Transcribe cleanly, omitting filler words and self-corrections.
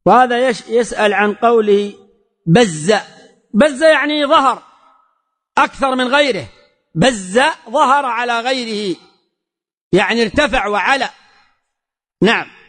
وهذا يسأل عن قوله بز. بز يعني ظهر أكثر من غيره. بز ظهر على غيره، يعني ارتفع وعلى. نعم.